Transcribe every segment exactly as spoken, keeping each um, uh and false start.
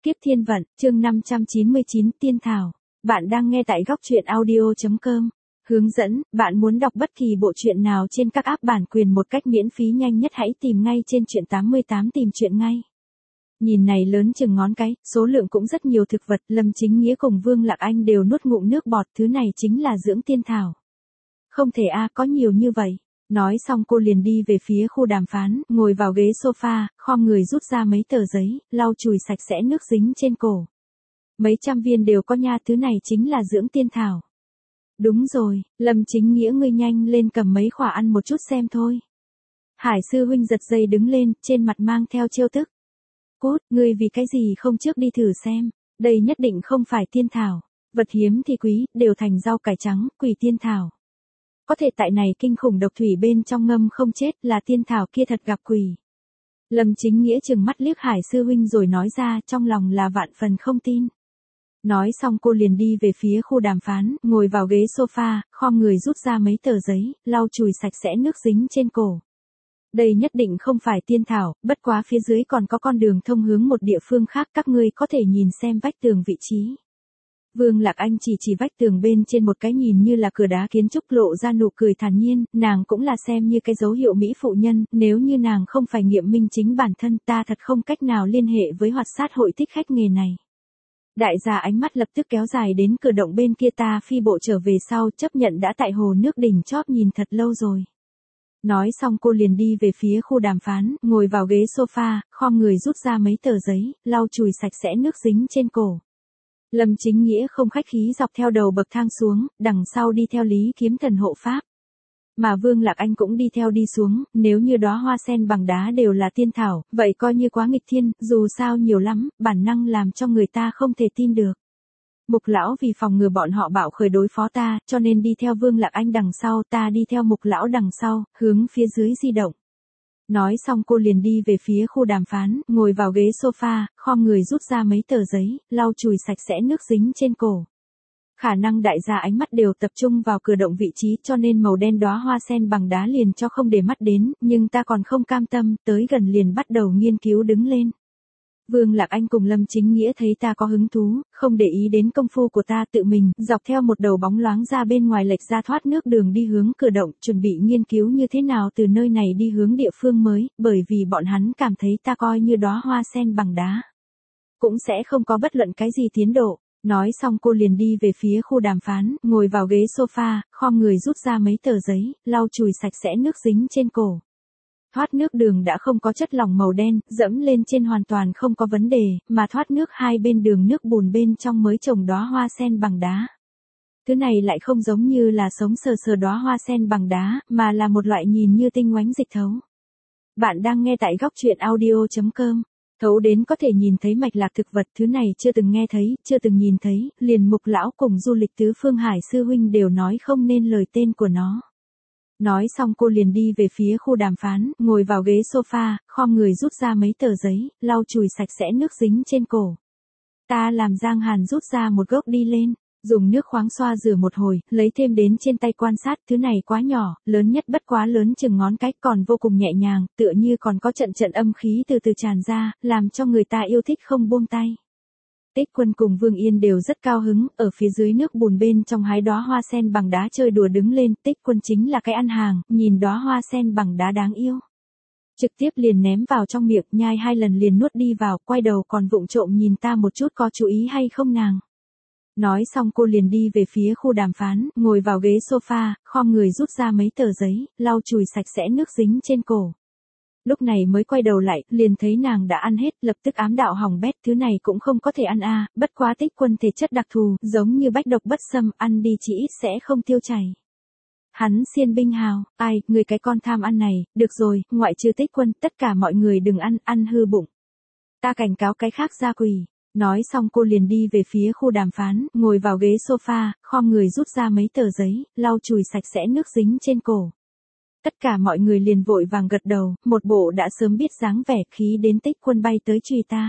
Kiếp Thiên Vận, chương năm trăm chín mươi chín, Tiên Thảo. Bạn đang nghe tại góc truyện audio chấm com. Hướng dẫn, bạn muốn đọc bất kỳ bộ truyện nào trên các app bản quyền một cách miễn phí nhanh nhất hãy tìm ngay trên truyện tám mươi tám tìm truyện ngay. Nhìn này lớn chừng ngón cái, số lượng cũng rất nhiều thực vật, Lâm Chính Nghĩa cùng Vương Lạc Anh đều nuốt ngụm nước bọt, thứ này chính là dưỡng tiên thảo. Không thể a, có nhiều như vậy. Nói xong cô liền đi về phía khu đàm phán, ngồi vào ghế sofa, khom người rút ra mấy tờ giấy, lau chùi sạch sẽ nước dính trên cổ. Mấy trăm viên đều có nha, thứ này chính là dưỡng tiên thảo. Đúng rồi, Lâm Chính Nghĩa ngươi nhanh lên cầm mấy khỏa ăn một chút xem thôi. Hải sư huynh giật dây đứng lên, trên mặt mang theo trêu tức. Cút, ngươi vì cái gì không trước đi thử xem, đây nhất định không phải tiên thảo, vật hiếm thì quý, đều thành rau cải trắng, quỷ tiên thảo. Có thể tại này kinh khủng độc thủy bên trong ngâm không chết, là tiên thảo kia thật gặp quỷ. Lâm Chính Nghĩa trừng mắt liếc Hải sư huynh rồi nói ra, trong lòng là vạn phần không tin. Nói xong cô liền đi về phía khu đàm phán, ngồi vào ghế sofa, khom người rút ra mấy tờ giấy, lau chùi sạch sẽ nước dính trên cổ. Đây nhất định không phải tiên thảo, bất quá phía dưới còn có con đường thông hướng một địa phương khác, các ngươi có thể nhìn xem vách tường vị trí. Vương Lạc Anh chỉ chỉ vách tường bên trên một cái nhìn như là cửa đá kiến trúc, lộ ra nụ cười thản nhiên, nàng cũng là xem như cái dấu hiệu mỹ phụ nhân, nếu như nàng không phải nghiệm minh chính bản thân, ta thật không cách nào liên hệ với hoạt sát hội thích khách nghề này. Đại gia ánh mắt lập tức kéo dài đến cửa động bên kia, ta phi bộ trở về sau, chấp nhận đã tại hồ nước đỉnh chóp nhìn thật lâu rồi. Nói xong cô liền đi về phía khu đàm phán, ngồi vào ghế sofa, khom người rút ra mấy tờ giấy, lau chùi sạch sẽ nước dính trên cổ. Lâm Chính Nghĩa không khách khí dọc theo đầu bậc thang xuống, đằng sau đi theo Lý Kiếm Thần hộ pháp. Mà Vương Lạc Anh cũng đi theo đi xuống, nếu như đóa hoa sen bằng đá đều là tiên thảo, vậy coi như quá nghịch thiên, dù sao nhiều lắm, bản năng làm cho người ta không thể tin được. Mục lão vì phòng ngừa bọn họ bạo khởi đối phó ta, cho nên đi theo Vương Lạc Anh đằng sau, ta đi theo Mục lão đằng sau, hướng phía dưới di động. Nói xong cô liền đi về phía khu đàm phán, ngồi vào ghế sofa, khom người rút ra mấy tờ giấy, lau chùi sạch sẽ nước dính trên cổ. Khả năng đại gia ánh mắt đều tập trung vào cửa động vị trí, cho nên màu đen đóa hoa sen bằng đá liền cho không để mắt đến, nhưng ta còn không cam tâm, tới gần liền bắt đầu nghiên cứu đứng lên. Vương Lạc Anh cùng Lâm Chính Nghĩa thấy ta có hứng thú, không để ý đến công phu của ta, tự mình, dọc theo một đầu bóng loáng ra bên ngoài lệch ra thoát nước đường đi hướng cửa động, chuẩn bị nghiên cứu như thế nào từ nơi này đi hướng địa phương mới, bởi vì bọn hắn cảm thấy ta coi như đóa hoa sen bằng đá. Cũng sẽ không có bất luận cái gì tiến độ. Nói xong cô liền đi về phía khu đàm phán, ngồi vào ghế sofa, khom người rút ra mấy tờ giấy, lau chùi sạch sẽ nước dính trên cổ. Thoát nước đường đã không có chất lỏng màu đen, dẫm lên trên hoàn toàn không có vấn đề, mà thoát nước hai bên đường nước bùn bên trong mới trồng đóa hoa sen bằng đá. Thứ này lại không giống như là sống sờ sờ đóa hoa sen bằng đá, mà là một loại nhìn như tinh oánh dịch thấu. Bạn đang nghe tại góc truyện audio chấm com. Thấu đến có thể nhìn thấy mạch lạc thực vật, thứ này chưa từng nghe thấy, chưa từng nhìn thấy, liền Mục lão cùng du lịch tứ phương Hải sư huynh đều nói không nên lời tên của nó. Nói xong cô liền đi về phía khu đàm phán, ngồi vào ghế sofa, khom người rút ra mấy tờ giấy, lau chùi sạch sẽ nước dính trên cổ. Ta làm Giang Hàn rút ra một gốc đi lên, dùng nước khoáng xoa rửa một hồi, lấy thêm đến trên tay quan sát, thứ này quá nhỏ, lớn nhất bất quá lớn chừng ngón cái, còn vô cùng nhẹ nhàng, tựa như còn có trận trận âm khí từ từ tràn ra, làm cho người ta yêu thích không buông tay. Tích Quân cùng Vương Yên đều rất cao hứng, ở phía dưới nước bùn bên trong hái đóa hoa sen bằng đá chơi đùa đứng lên, Tích Quân chính là cái ăn hàng, nhìn đóa hoa sen bằng đá đáng yêu. Trực tiếp liền ném vào trong miệng, nhai hai lần liền nuốt đi vào, quay đầu còn vụng trộm nhìn ta một chút có chú ý hay không nàng. Nói xong cô liền đi về phía khu đàm phán, ngồi vào ghế sofa, khom người rút ra mấy tờ giấy, lau chùi sạch sẽ nước dính trên cổ. Lúc này mới quay đầu lại, liền thấy nàng đã ăn hết, lập tức ám đạo hỏng bét, thứ này cũng không có thể ăn a, à, bất quá Tích Quân thể chất đặc thù, giống như bách độc bất xâm, ăn đi chỉ ít sẽ không tiêu chảy. Hắn xiên binh hào, ai, người cái con tham ăn này, được rồi, ngoại trừ Tích Quân, tất cả mọi người đừng ăn, ăn hư bụng. Ta cảnh cáo cái khác ra quỷ. Nói xong cô liền đi về phía khu đàm phán, ngồi vào ghế sofa, khom người rút ra mấy tờ giấy, lau chùi sạch sẽ nước dính trên cổ. Tất cả mọi người liền vội vàng gật đầu, một bộ đã sớm biết dáng vẻ, khí đến Tích Quân bay tới truy ta.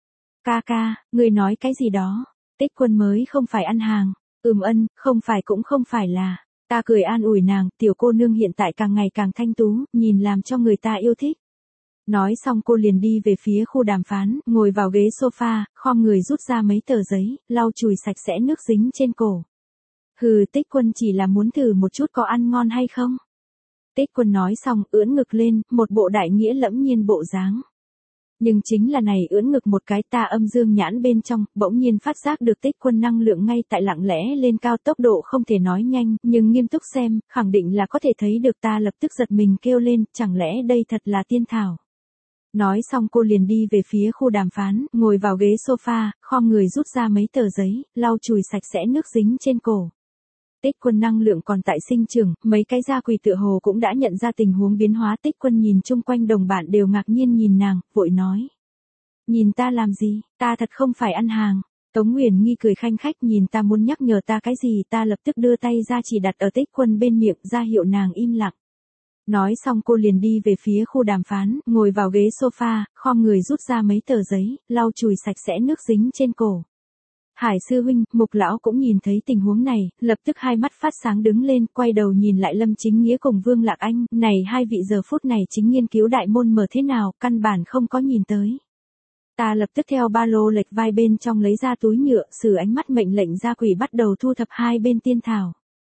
Ca ca, người nói cái gì đó, Tích Quân mới không phải ăn hàng, ừm ân, không phải cũng không phải là, ta cười an ủi nàng, tiểu cô nương hiện tại càng ngày càng thanh tú, nhìn làm cho người ta yêu thích. Nói xong cô liền đi về phía khu đàm phán, ngồi vào ghế sofa, khom người rút ra mấy tờ giấy, lau chùi sạch sẽ nước dính trên cổ. Hừ, Tích Quân chỉ là muốn thử một chút có ăn ngon hay không. Tích Quân nói xong, ưỡn ngực lên, một bộ đại nghĩa lẫm nhiên bộ dáng. Nhưng chính là này ưỡn ngực một cái, ta âm dương nhãn bên trong, bỗng nhiên phát giác được Tích Quân năng lượng ngay tại lặng lẽ lên cao, tốc độ không thể nói nhanh, nhưng nghiêm túc xem, khẳng định là có thể thấy được. Ta lập tức giật mình kêu lên, chẳng lẽ đây thật là tiên thảo. Nói xong cô liền đi về phía khu đàm phán, ngồi vào ghế sofa, khom người rút ra mấy tờ giấy, lau chùi sạch sẽ nước dính trên cổ. Tích Quân năng lượng còn tại sinh trưởng, mấy cái gia quỷ tựa hồ cũng đã nhận ra tình huống biến hóa. Tích Quân nhìn chung quanh đồng bạn đều ngạc nhiên nhìn nàng, vội nói. Nhìn ta làm gì, ta thật không phải ăn hàng. Tống Nguyền Nghi cười khanh khách, nhìn ta muốn nhắc nhở ta cái gì. Ta lập tức đưa tay ra chỉ đặt ở Tích Quân bên miệng, ra hiệu nàng im lặng. Nói xong cô liền đi về phía khu đàm phán, ngồi vào ghế sofa, khom người rút ra mấy tờ giấy, lau chùi sạch sẽ nước dính trên cổ. Hải sư huynh, Mục lão cũng nhìn thấy tình huống này, lập tức hai mắt phát sáng đứng lên, quay đầu nhìn lại Lâm Chính Nghĩa cùng Vương Lạc Anh, này hai vị giờ phút này chính nghiên cứu đại môn mở thế nào, căn bản không có nhìn tới. Ta lập tức theo ba lô lệch vai bên trong lấy ra túi nhựa, sử ánh mắt mệnh lệnh gia quỷ bắt đầu thu thập hai bên tiên thảo.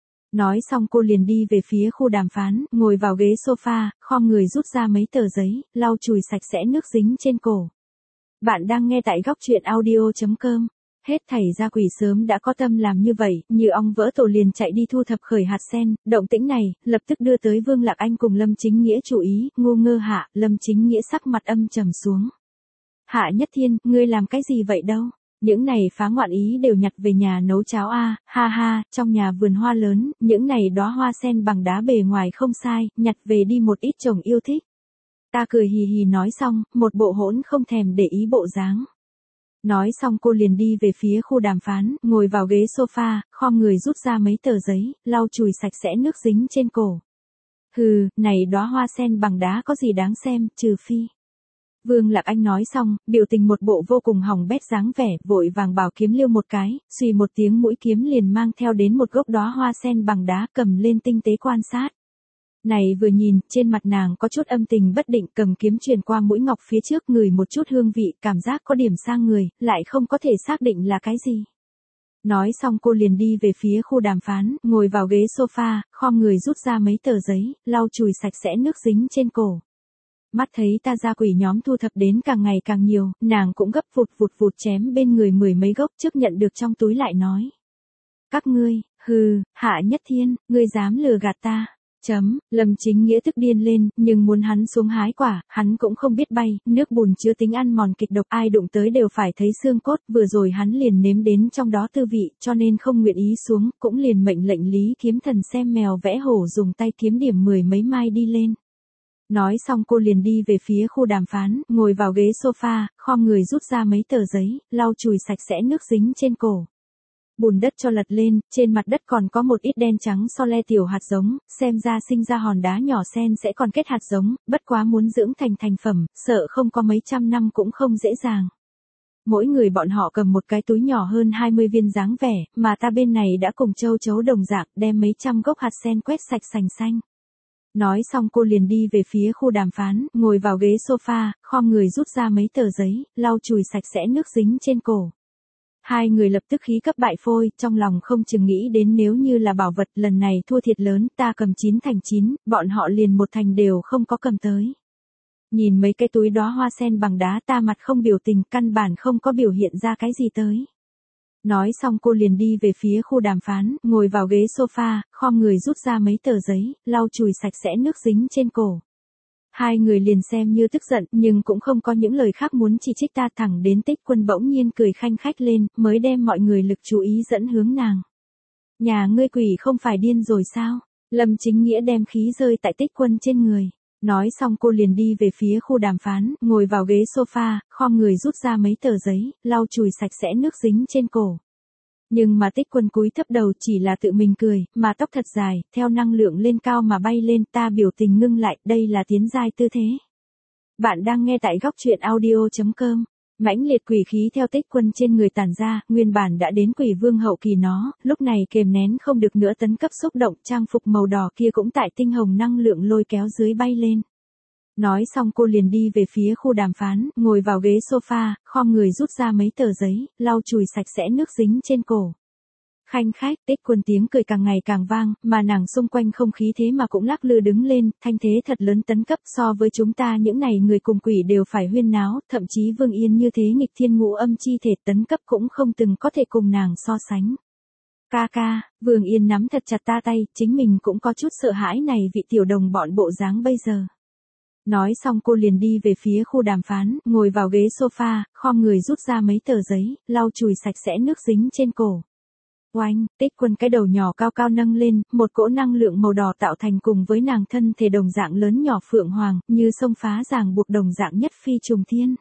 Nói xong cô liền đi về phía khu đàm phán, ngồi vào ghế sofa, khom người rút ra mấy tờ giấy, lau chùi sạch sẽ nước dính trên cổ. Bạn đang nghe tại góc truyện audio chấm com. Hết thảy gia quỷ sớm đã có tâm làm như vậy, như ong vỡ tổ liền chạy đi thu thập khởi hạt sen. Động tĩnh này, lập tức đưa tới Vương Lạc Anh cùng Lâm Chính Nghĩa chú ý, ngu ngơ hạ, Lâm Chính Nghĩa sắc mặt âm trầm xuống. Hạ Nhất Thiên, ngươi làm cái gì vậy đâu? Những này phá ngoạn ý đều nhặt về nhà nấu cháo a, ha ha, trong nhà vườn hoa lớn, những này đóa hoa sen bằng đá bề ngoài không sai, nhặt về đi một ít chồng yêu thích. Ta cười hì hì nói xong, một bộ hỗn không thèm để ý bộ dáng. Nói xong cô liền đi về phía khu đàm phán, ngồi vào ghế sofa, khom người rút ra mấy tờ giấy, lau chùi sạch sẽ nước dính trên cổ. Hừ, này đóa hoa sen bằng đá có gì đáng xem, trừ phi. Vương Lạc Anh nói xong, biểu tình một bộ vô cùng hỏng bét dáng vẻ, vội vàng bảo kiếm liêu một cái, xùy một tiếng mũi kiếm liền mang theo đến một gốc đóa hoa sen bằng đá, cầm lên tinh tế quan sát. Này vừa nhìn, trên mặt nàng có chút âm tình bất định, cầm kiếm truyền qua mũi ngọc phía trước, ngửi một chút hương vị, cảm giác có điểm sang người, lại không có thể xác định là cái gì. Nói xong cô liền đi về phía khu đàm phán, ngồi vào ghế sofa, khom người rút ra mấy tờ giấy, lau chùi sạch sẽ nước dính trên cổ. Mắt thấy ta gia quỷ nhóm thu thập đến càng ngày càng nhiều, nàng cũng gấp vụt vụt vụt chém bên người mười mấy gốc trước nhận được trong túi lại nói. Các ngươi, hừ, Hạ Nhất Thiên, ngươi dám lừa gạt ta. Chấm, Lâm Chính Nghĩa tức điên lên, nhưng muốn hắn xuống hái quả, hắn cũng không biết bay, nước bùn chứa tính ăn mòn kịch độc, ai đụng tới đều phải thấy xương cốt, vừa rồi hắn liền nếm đến trong đó tư vị, cho nên không nguyện ý xuống, cũng liền mệnh lệnh Lý Kiếm Thần xem mèo vẽ hổ dùng tay kiếm điểm mười mấy mai đi lên. Nói xong cô liền đi về phía khu đàm phán, ngồi vào ghế sofa, khom người rút ra mấy tờ giấy, lau chùi sạch sẽ nước dính trên cổ. Bùn đất cho lật lên, trên mặt đất còn có một ít đen trắng so le tiểu hạt giống, xem ra sinh ra hòn đá nhỏ sen sẽ còn kết hạt giống, bất quá muốn dưỡng thành thành phẩm, sợ không có mấy trăm năm cũng không dễ dàng. Mỗi người bọn họ cầm một cái túi nhỏ hơn hai mươi viên dáng vẻ, mà ta bên này đã cùng châu chấu đồng dạng, đem mấy trăm gốc hạt sen quét sạch sành xanh. Nói xong cô liền đi về phía khu đàm phán, ngồi vào ghế sofa, khom người rút ra mấy tờ giấy, lau chùi sạch sẽ nước dính trên cổ. Hai người lập tức khí cấp bại phôi, trong lòng không chừng nghĩ đến nếu như là bảo vật lần này thua thiệt lớn, ta cầm chín thành chín, bọn họ liền một thành đều không có cầm tới. Nhìn mấy cái túi đóa hoa sen bằng đá, ta mặt không biểu tình, căn bản không có biểu hiện ra cái gì tới. Nói xong cô liền đi về phía khu đàm phán, ngồi vào ghế sofa, khom người rút ra mấy tờ giấy, lau chùi sạch sẽ nước dính trên cổ. Hai người liền xem như tức giận, nhưng cũng không có những lời khác muốn chỉ trích ta, thẳng đến Tích Quân bỗng nhiên cười khanh khách lên, mới đem mọi người lực chú ý dẫn hướng nàng. Nhà ngươi quỷ không phải điên rồi sao? Lâm Chính Nghĩa đem khí rơi tại Tích Quân trên người. Nói xong cô liền đi về phía khu đàm phán, ngồi vào ghế sofa, khom người rút ra mấy tờ giấy, lau chùi sạch sẽ nước dính trên cổ. Nhưng mà Tích Quân cúi thấp đầu chỉ là tự mình cười, mà tóc thật dài, theo năng lượng lên cao mà bay lên, ta biểu tình ngưng lại, đây là tiến giai tư thế. Bạn đang nghe tại góc truyện audio chấm com. Mãnh liệt quỷ khí theo Tích Quân trên người tản ra, nguyên bản đã đến quỷ vương hậu kỳ nó, lúc này kềm nén không được nữa tấn cấp xúc động, trang phục màu đỏ kia cũng tại tinh hồng năng lượng lôi kéo dưới bay lên. Nói xong cô liền đi về phía khu đàm phán, ngồi vào ghế sofa, khom người rút ra mấy tờ giấy, lau chùi sạch sẽ nước dính trên cổ. Khanh khách, Tích Quân tiếng cười càng ngày càng vang, mà nàng xung quanh không khí thế mà cũng lắc lư đứng lên, thanh thế thật lớn tấn cấp so với chúng ta những này người cùng quỷ đều phải huyên náo, thậm chí Vương Yên như thế nghịch thiên ngũ âm chi thể tấn cấp cũng không từng có thể cùng nàng so sánh. Ca ca, Vương Yên nắm thật chặt ta tay, chính mình cũng có chút sợ hãi này vị tiểu đồng bọn bộ dáng bây giờ. Nói xong cô liền đi về phía khu đàm phán, ngồi vào ghế sofa, khom người rút ra mấy tờ giấy, lau chùi sạch sẽ nước dính trên cổ. Oanh, Tích Quân cái đầu nhỏ cao cao nâng lên, một cỗ năng lượng màu đỏ tạo thành cùng với nàng thân thể đồng dạng lớn nhỏ phượng hoàng, như sông phá ràng buộc đồng dạng nhất phi trùng thiên.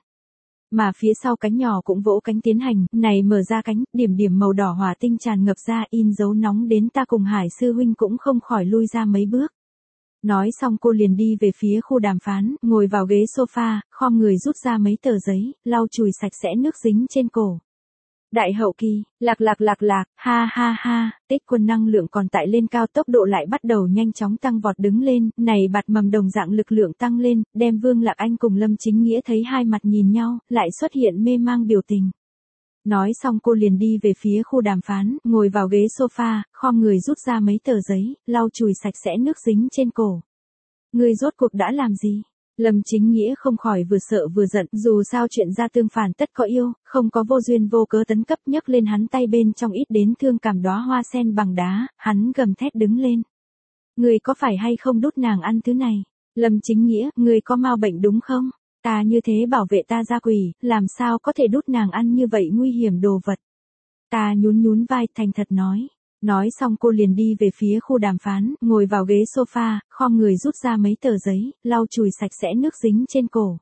Mà phía sau cánh nhỏ cũng vỗ cánh tiến hành, này mở ra cánh, điểm điểm màu đỏ hỏa tinh tràn ngập ra in dấu nóng đến ta cùng Hải sư huynh cũng không khỏi lui ra mấy bước. Nói xong cô liền đi về phía khu đàm phán, ngồi vào ghế sofa, khom người rút ra mấy tờ giấy, lau chùi sạch sẽ nước dính trên cổ. Đại hậu kỳ, lạc lạc lạc lạc, ha ha ha, Tích Quân năng lượng còn tại lên cao tốc độ lại bắt đầu nhanh chóng tăng vọt đứng lên, này bạt mầm đồng dạng lực lượng tăng lên, đem Vương Lạc Anh cùng Lâm Chính Nghĩa thấy hai mặt nhìn nhau, lại xuất hiện mê mang biểu tình. Nói xong cô liền đi về phía khu đàm phán, ngồi vào ghế sofa, khom người rút ra mấy tờ giấy, lau chùi sạch sẽ nước dính trên cổ. Ngươi rốt cuộc đã làm gì? Lâm Chính Nghĩa không khỏi vừa sợ vừa giận, dù sao chuyện ra tương phản tất có yêu, không có vô duyên vô cớ tấn cấp, nhấc lên hắn tay bên trong ít đến thương cảm đóa hoa sen bằng đá, hắn gầm thét đứng lên. Ngươi có phải hay không đút nàng ăn thứ này? Lâm Chính Nghĩa, ngươi có mau bệnh đúng không? Ta như thế bảo vệ ta ra quỷ, làm sao có thể đút nàng ăn như vậy nguy hiểm đồ vật? Ta nhún nhún vai thành thật nói. Nói xong cô liền đi về phía khu đàm phán, ngồi vào ghế sofa, khom người rút ra mấy tờ giấy, lau chùi sạch sẽ nước dính trên cổ.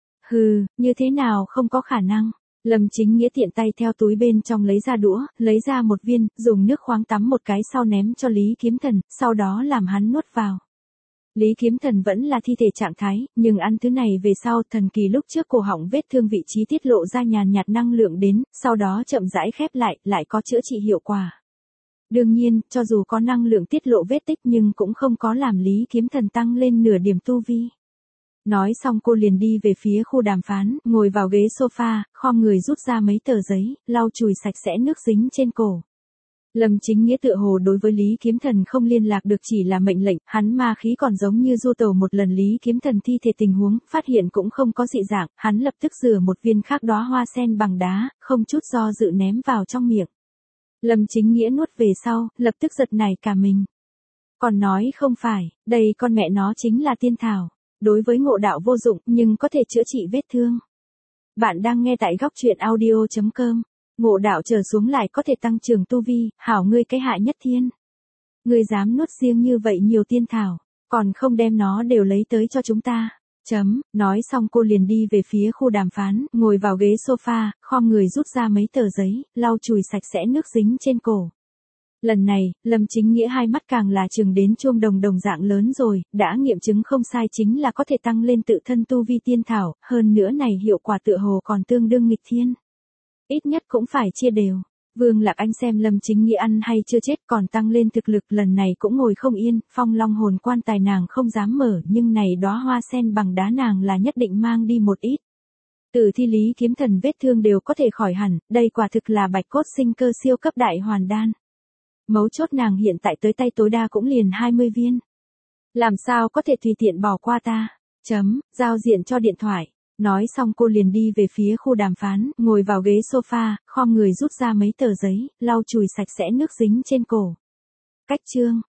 Hừ, như thế nào không có khả năng. Lâm Chính Nghĩa tiện tay theo túi bên trong lấy ra đũa, lấy ra một viên, dùng nước khoáng tắm một cái sau ném cho Lý Kiếm Thần, sau đó làm hắn nuốt vào. Lý Kiếm Thần vẫn là thi thể trạng thái, nhưng ăn thứ này về sau thần kỳ lúc trước cổ họng vết thương vị trí tiết lộ ra nhàn nhạt năng lượng đến, sau đó chậm rãi khép lại, lại có chữa trị hiệu quả. Đương nhiên, cho dù có năng lượng tiết lộ vết tích nhưng cũng không có làm Lý Kiếm Thần tăng lên nửa điểm tu vi. Nói xong cô liền đi về phía khu đàm phán, ngồi vào ghế sofa, khom người rút ra mấy tờ giấy, lau chùi sạch sẽ nước dính trên cổ. Lâm Chính Nghĩa tựa hồ đối với Lý Kiếm Thần không liên lạc được chỉ là mệnh lệnh, hắn ma khí còn giống như du tẩu một lần Lý Kiếm Thần thi thể tình huống, phát hiện cũng không có dị dạng, hắn lập tức rửa một viên khác đóa hoa sen bằng đá, không chút do dự ném vào trong miệng. Lâm Chính Nghĩa nuốt về sau, lập tức giật nảy cả mình. Còn nói không phải, đây con mẹ nó chính là tiên thảo. Đối với ngộ đạo vô dụng, nhưng có thể chữa trị vết thương. Bạn đang nghe tại góc truyện audio chấm com. Ngộ đạo trở xuống lại có thể tăng trưởng tu vi, hảo ngươi cái hạ nhất thiên. Ngươi dám nuốt riêng như vậy nhiều tiên thảo, còn không đem nó đều lấy tới cho chúng ta. Chấm, nói xong cô liền đi về phía khu đàm phán, ngồi vào ghế sofa, khom người rút ra mấy tờ giấy, lau chùi sạch sẽ nước dính trên cổ. Lần này, Lâm Chính Nghĩa hai mắt càng là chừng đến chuông đồng đồng dạng lớn rồi, đã nghiệm chứng không sai chính là có thể tăng lên tự thân tu vi tiên thảo, hơn nữa này hiệu quả tựa hồ còn tương đương nghịch thiên. Ít nhất cũng phải chia đều. Vương Lạc Anh xem Lâm Chính Nghĩa ăn hay chưa chết còn tăng lên thực lực lần này cũng ngồi không yên, phong long hồn quan tài nàng không dám mở nhưng này đóa hoa sen bằng đá nàng là nhất định mang đi một ít. Từ thi Lý Kiếm Thần vết thương đều có thể khỏi hẳn, đây quả thực là bạch cốt sinh cơ siêu cấp đại hoàn đan. Mấu chốt nàng hiện tại tới tay tối đa cũng liền hai mươi viên. Làm sao có thể tùy tiện bỏ qua ta? Chấm, giao diện cho điện thoại. Nói xong cô liền đi về phía khu đàm phán, ngồi vào ghế sofa, khom người rút ra mấy tờ giấy, lau chùi sạch sẽ nước dính trên cổ. Cách chương.